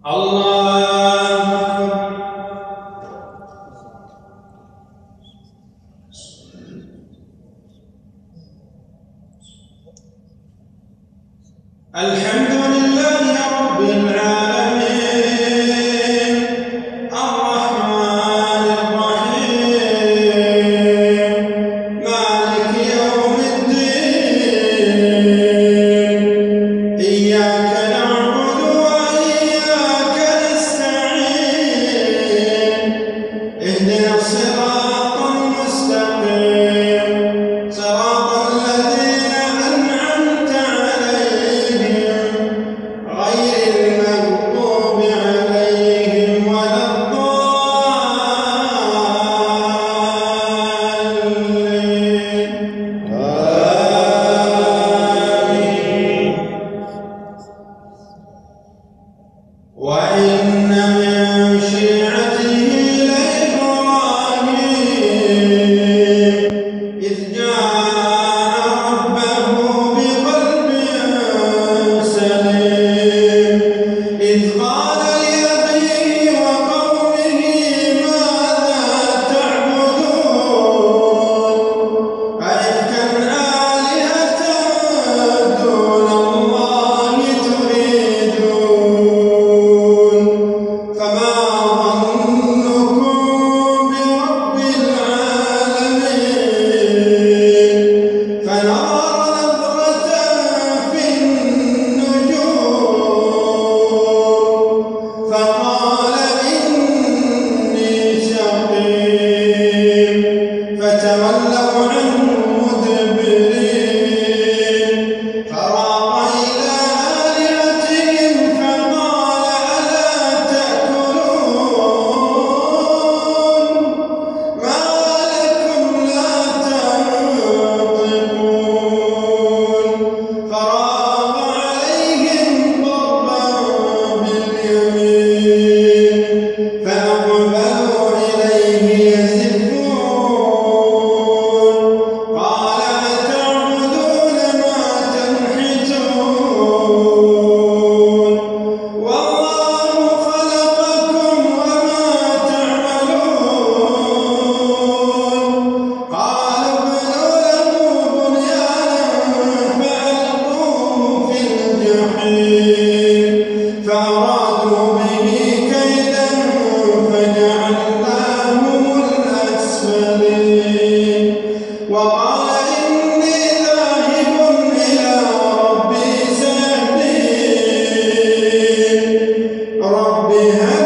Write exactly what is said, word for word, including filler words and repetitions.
الحمد لله رب العالمين الرحمن الرحيم مالك يوم الدين إياك نعبد وإياك نستعين اهدنا الصراط المستقيم صراط الذين أنعمت عليهم غير المغضوب عليهم ولا الضالين آمين. وإن من شيعته لإبراهيم إذ جاء ربه بقلب سليم إذ قال لأبيه وقومه ماذا تعبدون أئفكا آلهة دون الله تريدون فما ظنكم برب العالمين فنظر نظرة في النجوم فقال إني سقيم فتولوا عنه مدبرين فراغ إلى آلهتهم فقال ألا تأكلون ما لكم لا تنطقون فراغ عليهم ضربا باليمين فأقبلوا إليه يزفون قال أتعبدون ما تنحتون والله خلقكم وما تعملون قالوا ابنوا له بنيانا فألقوه في الجحيم فأرادوا به كيدا فجعلناهم الأسفلين وقال إني ذاهب إلى ربي سيهدين رب